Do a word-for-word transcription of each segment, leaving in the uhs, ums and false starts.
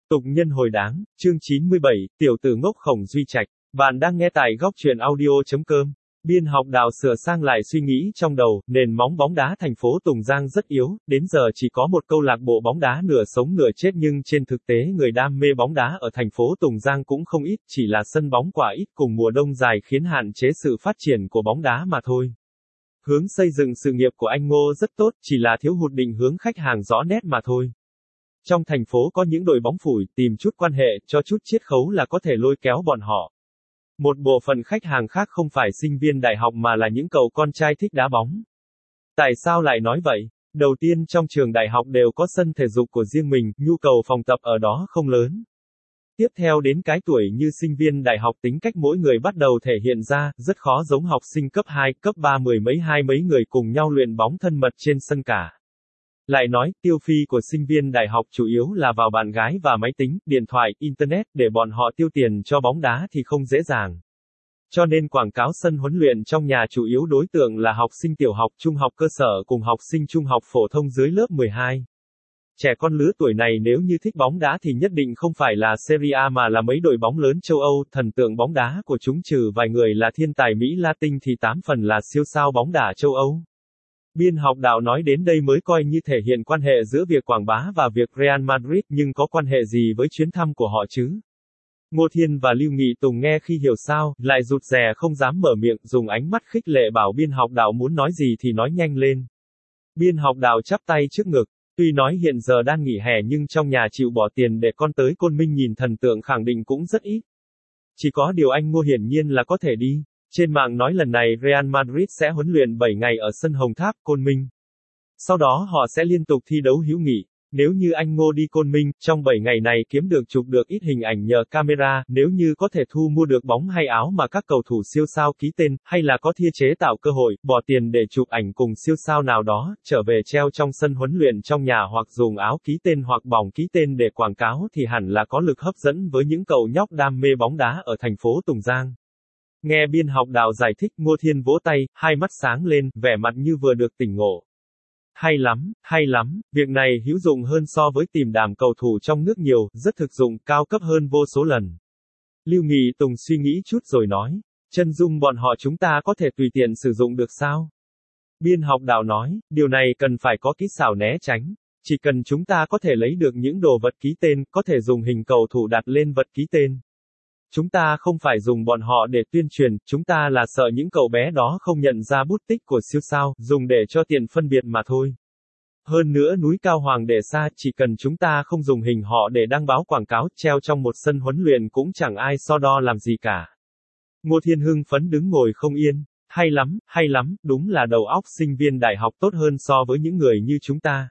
Tục nhân hồi đáng, chương chín mươi bảy, tiểu tử ngốc Khổng Duy Trạch. Bạn đang nghe tại góc truyện audio.com. Biên học Đào sửa sang lại suy nghĩ trong đầu, nền móng bóng đá thành phố Tùng Giang rất yếu, đến giờ chỉ có một câu lạc bộ bóng đá nửa sống nửa chết, nhưng trên thực tế người đam mê bóng đá ở thành phố Tùng Giang cũng không ít, chỉ là sân bóng quả ít cùng mùa đông dài khiến hạn chế sự phát triển của bóng đá mà thôi. Hướng xây dựng sự nghiệp của anh Ngô rất tốt, chỉ là thiếu hụt định hướng khách hàng rõ nét mà thôi. Trong thành phố có những đội bóng phủi, tìm chút quan hệ, cho chút chiết khấu là có thể lôi kéo bọn họ. Một bộ phận khách hàng khác không phải sinh viên đại học mà là những cậu con trai thích đá bóng. Tại sao lại nói vậy? Đầu tiên, trong trường đại học đều có sân thể dục của riêng mình, nhu cầu phòng tập ở đó không lớn. Tiếp theo đến cái tuổi như sinh viên đại học, tính cách mỗi người bắt đầu thể hiện ra, rất khó giống học sinh cấp hai, cấp ba mười mấy hai mấy người cùng nhau luyện bóng thân mật trên sân cả. Lại nói, tiêu phi của sinh viên đại học chủ yếu là vào bạn gái và máy tính, điện thoại, internet, để bọn họ tiêu tiền cho bóng đá thì không dễ dàng. Cho nên quảng cáo sân huấn luyện trong nhà chủ yếu đối tượng là học sinh tiểu học, trung học cơ sở cùng học sinh trung học phổ thông dưới lớp mười hai. Trẻ con lứa tuổi này nếu như thích bóng đá thì nhất định không phải là Serie A mà là mấy đội bóng lớn châu Âu, thần tượng bóng đá của chúng trừ vài người là thiên tài Mỹ Latin thì tám phần là siêu sao bóng đá châu Âu. Biên học Đạo nói đến đây mới coi như thể hiện quan hệ giữa việc quảng bá và việc Real Madrid, nhưng có quan hệ gì với chuyến thăm của họ chứ? Ngô Thiên và Lưu Nghị Tùng nghe khi hiểu sao, lại rụt rè không dám mở miệng, dùng ánh mắt khích lệ bảo biên học Đạo muốn nói gì thì nói nhanh lên. Biên học Đạo chắp tay trước ngực, tuy nói hiện giờ đang nghỉ hè nhưng trong nhà chịu bỏ tiền để con tới Côn Minh nhìn thần tượng khẳng định cũng rất ít. Chỉ có điều anh Ngô hiển nhiên là có thể đi. Trên mạng nói lần này Real Madrid sẽ huấn luyện bảy ngày ở sân Hồng Tháp, Côn Minh. Sau đó họ sẽ liên tục thi đấu hữu nghị. Nếu như anh Ngô đi Côn Minh, trong bảy ngày này kiếm được chụp được ít hình ảnh nhờ camera, nếu như có thể thu mua được bóng hay áo mà các cầu thủ siêu sao ký tên, hay là có thiết chế tạo cơ hội, bỏ tiền để chụp ảnh cùng siêu sao nào đó, trở về treo trong sân huấn luyện trong nhà hoặc dùng áo ký tên hoặc bỏng ký tên để quảng cáo thì hẳn là có lực hấp dẫn với những cậu nhóc đam mê bóng đá ở thành phố Tùng Giang. Nghe biên học Đạo giải thích, Ngô Thiên vỗ tay, hai mắt sáng lên, vẻ mặt như vừa được tỉnh ngộ. Hay lắm, hay lắm, việc này hữu dụng hơn so với tìm đàm cầu thủ trong nước nhiều, rất thực dụng, cao cấp hơn vô số lần. Lưu Nghị Tùng suy nghĩ chút rồi nói, chân dung bọn họ chúng ta có thể tùy tiện sử dụng được sao? Biên học Đạo nói, điều này cần phải có kỹ xảo né tránh. Chỉ cần chúng ta có thể lấy được những đồ vật ký tên, có thể dùng hình cầu thủ đặt lên vật ký tên. Chúng ta không phải dùng bọn họ để tuyên truyền, chúng ta là sợ những cậu bé đó không nhận ra bút tích của siêu sao, dùng để cho tiện phân biệt mà thôi. Hơn nữa núi cao hoàng để xa, chỉ cần chúng ta không dùng hình họ để đăng báo quảng cáo, treo trong một sân huấn luyện cũng chẳng ai so đo làm gì cả. Ngô Thiên hưng phấn đứng ngồi không yên, hay lắm, hay lắm, đúng là đầu óc sinh viên đại học tốt hơn so với những người như chúng ta.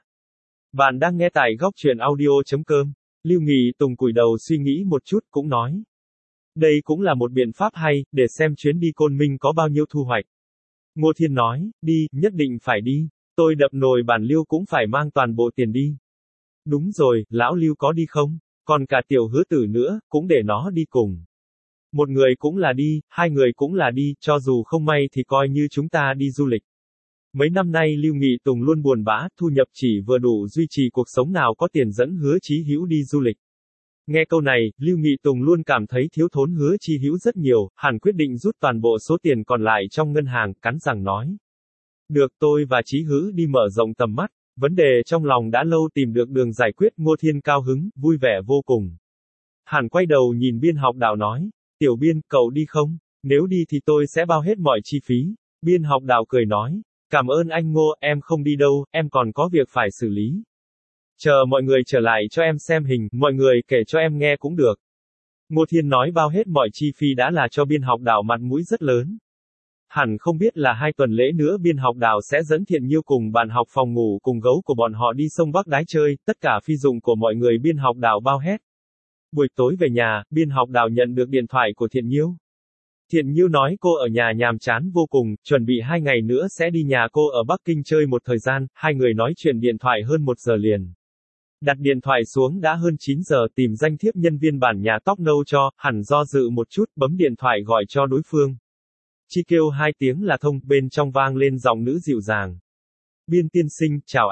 Bạn đang nghe tại góc truyện audio.com. Lưu Nghị Tùng cúi đầu suy nghĩ một chút cũng nói. Đây cũng là một biện pháp hay, để xem chuyến đi Côn Minh có bao nhiêu thu hoạch. Ngô Thiên nói, đi, nhất định phải đi, tôi đập nồi bản Lưu cũng phải mang toàn bộ tiền đi. Đúng rồi, lão Lưu có đi không? Còn cả tiểu Hứa Tử nữa, cũng để nó đi cùng. Một người cũng là đi, hai người cũng là đi, cho dù không may thì coi như chúng ta đi du lịch. Mấy năm nay Lưu Nghị Tùng luôn buồn bã, thu nhập chỉ vừa đủ duy trì cuộc sống, nào có tiền dẫn Hứa Chí Hữu đi du lịch. Nghe câu này, Lưu Nghị Tùng luôn cảm thấy thiếu thốn Hứa Chí Hữu rất nhiều, hẳn quyết định rút toàn bộ số tiền còn lại trong ngân hàng, cắn răng nói. Được, tôi và Chí Hữu đi mở rộng tầm mắt, vấn đề trong lòng đã lâu tìm được đường giải quyết. Ngô Thiên cao hứng, vui vẻ vô cùng. Hẳn quay đầu nhìn biên học Đạo nói, tiểu biên, cậu đi không? Nếu đi thì tôi sẽ bao hết mọi chi phí. Biên học Đạo cười nói, cảm ơn anh Ngô, em không đi đâu, em còn có việc phải xử lý. Chờ mọi người trở lại cho em xem hình, mọi người kể cho em nghe cũng được. Ngô Thiên nói bao hết mọi chi phí đã là cho biên học Đạo mặt mũi rất lớn. Hẳn không biết là hai tuần lễ nữa biên học Đạo sẽ dẫn Thiện Nhiêu cùng bạn học phòng ngủ cùng gấu của bọn họ đi sông Bắc Đái chơi, tất cả phi dụng của mọi người biên học Đạo bao hết. Buổi tối về nhà, biên học Đạo nhận được điện thoại của Thiện Nhiêu. Thiện Nhiêu nói cô ở nhà nhàm chán vô cùng, chuẩn bị hai ngày nữa sẽ đi nhà cô ở Bắc Kinh chơi một thời gian, hai người nói chuyện điện thoại hơn một giờ liền. Đặt điện thoại xuống đã hơn chín giờ, tìm danh thiếp nhân viên bản nhà tóc nâu cho, hẳn do dự một chút, bấm điện thoại gọi cho đối phương. Chi kêu hai tiếng là thông, bên trong vang lên giọng nữ dịu dàng. Biên tiên sinh, chào anh.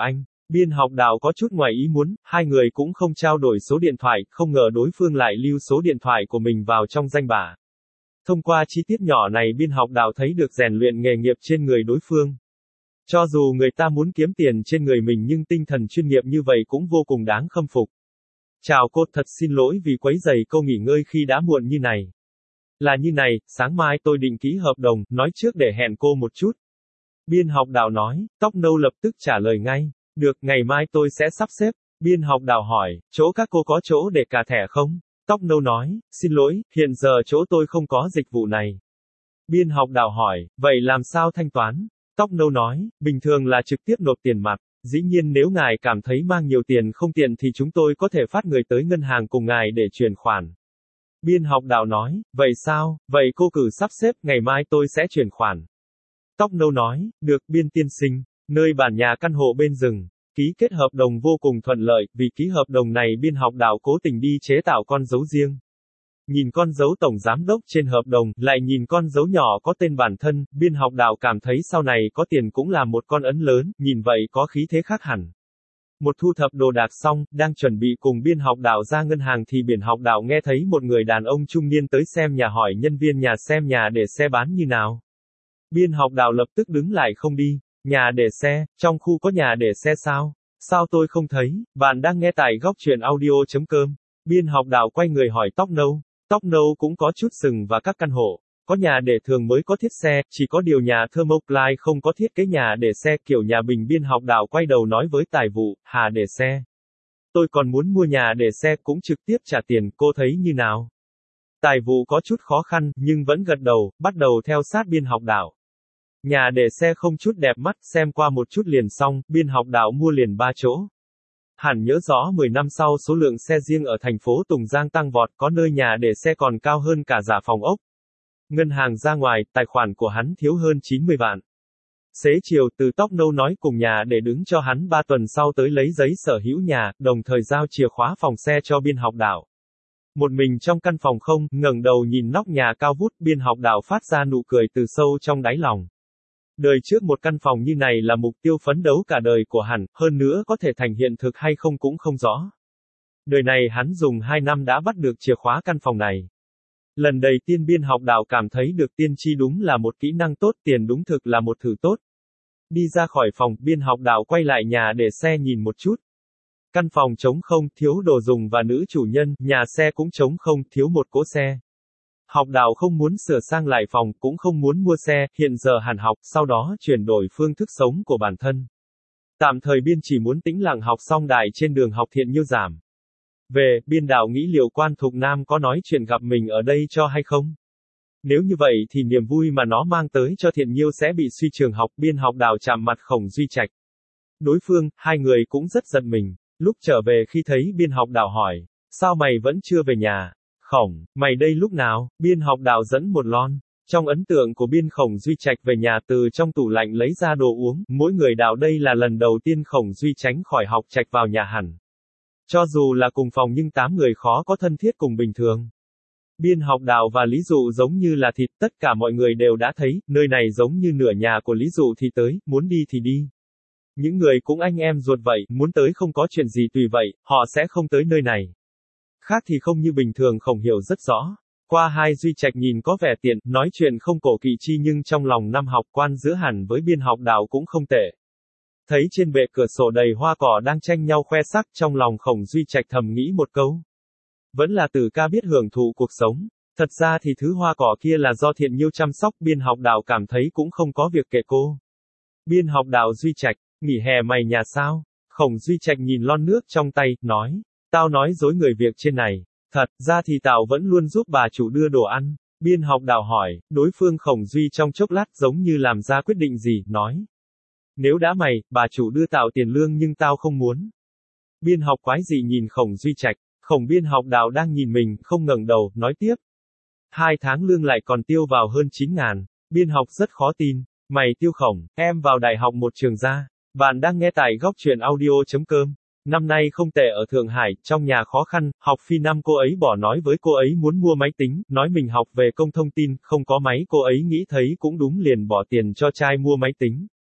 Biên học đạo có chút ngoài ý muốn, hai người cũng không trao đổi số điện thoại, không ngờ đối phương lại lưu số điện thoại của mình vào trong danh bạ. Thông qua chi tiết nhỏ này biên học đạo thấy được rèn luyện nghề nghiệp trên người đối phương. Cho dù người ta muốn kiếm tiền trên người mình nhưng tinh thần chuyên nghiệp như vậy cũng vô cùng đáng khâm phục. Chào cô, thật xin lỗi vì quấy rầy cô nghỉ ngơi khi đã muộn như này. Là như này, sáng mai tôi định ký hợp đồng, nói trước để hẹn cô một chút. Biên học đạo nói, tóc nâu lập tức trả lời ngay. Được, ngày mai tôi sẽ sắp xếp. Biên học đạo hỏi, chỗ các cô có chỗ để cà thẻ không? Tóc nâu nói, xin lỗi, hiện giờ chỗ tôi không có dịch vụ này. Biên học đạo hỏi, vậy làm sao thanh toán? Tóc nâu nói, bình thường là trực tiếp nộp tiền mặt. Dĩ nhiên nếu ngài cảm thấy mang nhiều tiền không tiện thì chúng tôi có thể phát người tới ngân hàng cùng ngài để chuyển khoản. Biên học đạo nói, vậy sao, vậy cô cử sắp xếp, ngày mai tôi sẽ chuyển khoản. Tóc nâu nói, được, biên tiên sinh, nơi bản nhà căn hộ bên rừng. Ký kết hợp đồng vô cùng thuận lợi, vì ký hợp đồng này biên học đạo cố tình đi chế tạo con dấu riêng. Nhìn con dấu tổng giám đốc trên hợp đồng, lại nhìn con dấu nhỏ có tên bản thân, biên học đạo cảm thấy sau này có tiền cũng là một con ấn lớn, nhìn vậy có khí thế khác hẳn. Một thu thập đồ đạc xong, đang chuẩn bị cùng biên học đạo ra ngân hàng thì biên học đạo nghe thấy một người đàn ông trung niên tới xem nhà hỏi nhân viên nhà xem nhà để xe bán như nào. Biên học đạo lập tức đứng lại không đi. Nhà để xe, trong khu có nhà để xe sao? Sao tôi không thấy? Bạn đang nghe tại góc truyện audio.com. Biên học đạo quay người hỏi tóc nâu. Tóc nâu cũng có chút sừng và các căn hộ. Có nhà để thường mới có thiết xe, chỉ có điều nhà Thermocline không có thiết kế nhà để xe kiểu nhà bình. Biên học đạo quay đầu nói với tài vụ, hà để xe. Tôi còn muốn mua nhà để xe cũng trực tiếp trả tiền, cô thấy như nào? Tài vụ có chút khó khăn, nhưng vẫn gật đầu, bắt đầu theo sát biên học đạo. Nhà để xe không chút đẹp mắt, xem qua một chút liền xong, biên học đạo mua liền ba chỗ. Hẳn nhớ rõ mười năm sau số lượng xe riêng ở thành phố Tùng Giang tăng vọt, có nơi nhà để xe còn cao hơn cả giả phòng ốc. Ngân hàng ra ngoài, tài khoản của hắn thiếu hơn chín mươi vạn. Xế chiều, từ tóc nâu nói cùng nhà để đứng cho hắn ba tuần sau tới lấy giấy sở hữu nhà, đồng thời giao chìa khóa phòng xe cho biên học đạo. Một mình trong căn phòng không, ngẩng đầu nhìn nóc nhà cao vút, biên học đạo phát ra nụ cười từ sâu trong đáy lòng. Đời trước một căn phòng như này là mục tiêu phấn đấu cả đời của hắn, hơn nữa có thể thành hiện thực hay không cũng không rõ. Đời này hắn dùng hai năm đã bắt được chìa khóa căn phòng này. Lần đầu tiên biên học đạo cảm thấy được tiên tri đúng là một kỹ năng tốt, tiền đúng thực là một thử tốt. Đi ra khỏi phòng, biên học đạo quay lại nhà để xe nhìn một chút. Căn phòng trống không, thiếu đồ dùng và nữ chủ nhân, nhà xe cũng trống không, thiếu một cỗ xe. Học đạo không muốn sửa sang lại phòng, cũng không muốn mua xe, hiện giờ hẳn học, sau đó chuyển đổi phương thức sống của bản thân. Tạm thời biên chỉ muốn tĩnh lặng học xong đại trên đường học thiện nhiêu giảm. Về, biên đạo nghĩ liệu quan Thục Nam có nói chuyện gặp mình ở đây cho hay không? Nếu như vậy thì niềm vui mà nó mang tới cho thiện nhiêu sẽ bị suy trường học. Biên học đạo chạm mặt Khổng Duy Trạch. Đối phương, hai người cũng rất giận mình. Lúc trở về khi thấy biên học đạo hỏi, sao mày vẫn chưa về nhà? Khổng, mày đây lúc nào? Biên học đạo dẫn một lon. Trong ấn tượng của biên Khổng Duy Trạch về nhà từ trong tủ lạnh lấy ra đồ uống, mỗi người đạo đây là lần đầu tiên Khổng Duy tránh khỏi học Trạch vào nhà hẳn. Cho dù là cùng phòng nhưng tám người khó có thân thiết cùng bình thường. Biên học đạo và Lý Dụ giống như là thịt, tất cả mọi người đều đã thấy, nơi này giống như nửa nhà của Lý Dụ thì tới, muốn đi thì đi. Những người cũng anh em ruột vậy, muốn tới không có chuyện gì tùy vậy, họ sẽ không tới nơi này. Khác thì không như bình thường. Khổng hiểu rất rõ. Qua hai Duy Trạch nhìn có vẻ tiện, nói chuyện không cổ kỵ chi nhưng trong lòng năm học quan giữa hẳn với biên học đạo cũng không tệ. Thấy trên bệ cửa sổ đầy hoa cỏ đang tranh nhau khoe sắc, trong lòng Khổng Duy Trạch thầm nghĩ một câu. Vẫn là Tử ca biết hưởng thụ cuộc sống. Thật ra thì thứ hoa cỏ kia là do thiện nhiêu chăm sóc. Biên học đạo cảm thấy cũng không có việc kệ cô. Biên học đạo Duy Trạch, nghỉ hè mày nhà sao? Khổng Duy Trạch nhìn lon nước trong tay, nói. Tao nói dối người việc trên này. Thật ra thì tao vẫn luôn giúp bà chủ đưa đồ ăn. Biên học đạo hỏi, đối phương Khổng Duy trong chốc lát giống như làm ra quyết định gì, nói. Nếu đã mày, bà chủ đưa tao tiền lương nhưng tao không muốn. Biên học quái dị nhìn Khổng Duy Trạch. Khổng biên học đạo đang nhìn mình, không ngẩng đầu, nói tiếp. Hai tháng lương lại còn tiêu vào hơn chín ngàn. Biên học rất khó tin. Mày tiêu Khổng, em vào đại học một trường ra. Bạn đang nghe tại góc truyện audio.com. Năm nay không tệ ở Thượng Hải, trong nhà khó khăn, học phí năm cô ấy bỏ nói với cô ấy muốn mua máy tính, nói mình học về công thông tin, không có máy cô ấy nghĩ thấy cũng đúng liền bỏ tiền cho trai mua máy tính.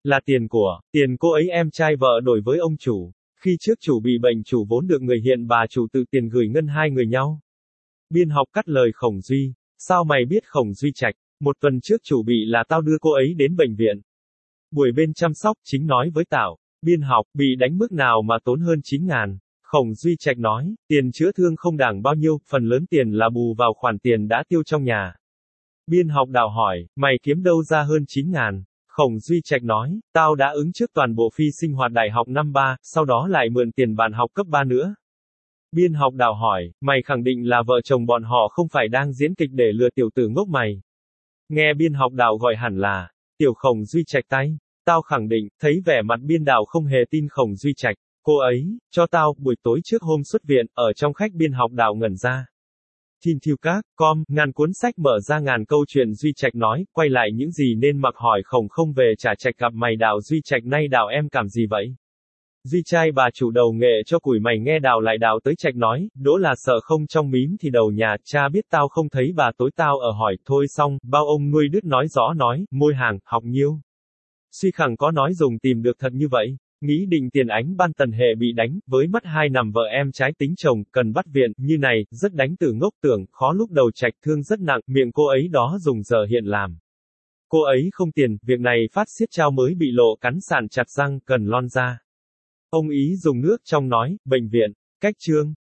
Là tiền của, tiền cô ấy em trai vợ đổi với ông chủ. Khi trước chủ bị bệnh chủ vốn được người hiện bà chủ tự tiền gửi ngân hai người nhau. Biên học cắt lời Khổng Duy. Sao mày biết Khổng Duy Trạch? Một tuần trước chủ bị là tao đưa cô ấy đến bệnh viện. Buổi bên chăm sóc chính nói với Tảo. Biên học, bị đánh mức nào mà tốn hơn chín ngàn. Khổng Duy Trạch nói, tiền chữa thương không đáng bao nhiêu, phần lớn tiền là bù vào khoản tiền đã tiêu trong nhà. Biên học Đào hỏi, mày kiếm đâu ra hơn chín ngàn? Khổng Duy Trạch nói, tao đã ứng trước toàn bộ phí sinh hoạt đại học năm ba, sau đó lại mượn tiền bạn học cấp ba nữa. Biên học Đào hỏi, mày khẳng định là vợ chồng bọn họ không phải đang diễn kịch để lừa tiểu tử ngốc mày. Nghe biên học Đào gọi hẳn là, tiểu Khổng Duy Trạch tay. Tao khẳng định, thấy vẻ mặt biên Đào không hề tin Khổng Duy Trạch. Cô ấy, cho tao, buổi tối trước hôm xuất viện, ở trong khách biên học Đào ngẩn ra. Tin thiêu các, com, ngàn cuốn sách mở ra ngàn câu chuyện Duy Trạch nói, quay lại những gì nên mặc hỏi Khổng không về trả Trạch gặp mày Đào Duy Trạch nay Đào em cảm gì vậy? Duy trai bà chủ đầu nghệ cho củi mày nghe Đào lại Đào tới Trạch nói, đỗ là sợ không trong mím thì đầu nhà, cha biết tao không thấy bà tối tao ở hỏi, thôi xong, bao ông nuôi đứt nói rõ nói, môi hàng, học nhiêu. Suy khẳng có nói dùng tìm được thật như vậy. Nghĩ định tiền ánh ban tần hệ bị đánh, với mắt hai nằm vợ em trái tính chồng, cần bắt viện, như này, rất đánh từ ngốc tưởng, khó lúc đầu Trạch thương rất nặng, miệng cô ấy đó dùng giờ hiện làm. Cô ấy không tiền, việc này phát xiết trao mới bị lộ cắn sàn chặt răng, cần lon ra. Ông ý dùng nước trong nói, bệnh viện, cách chương.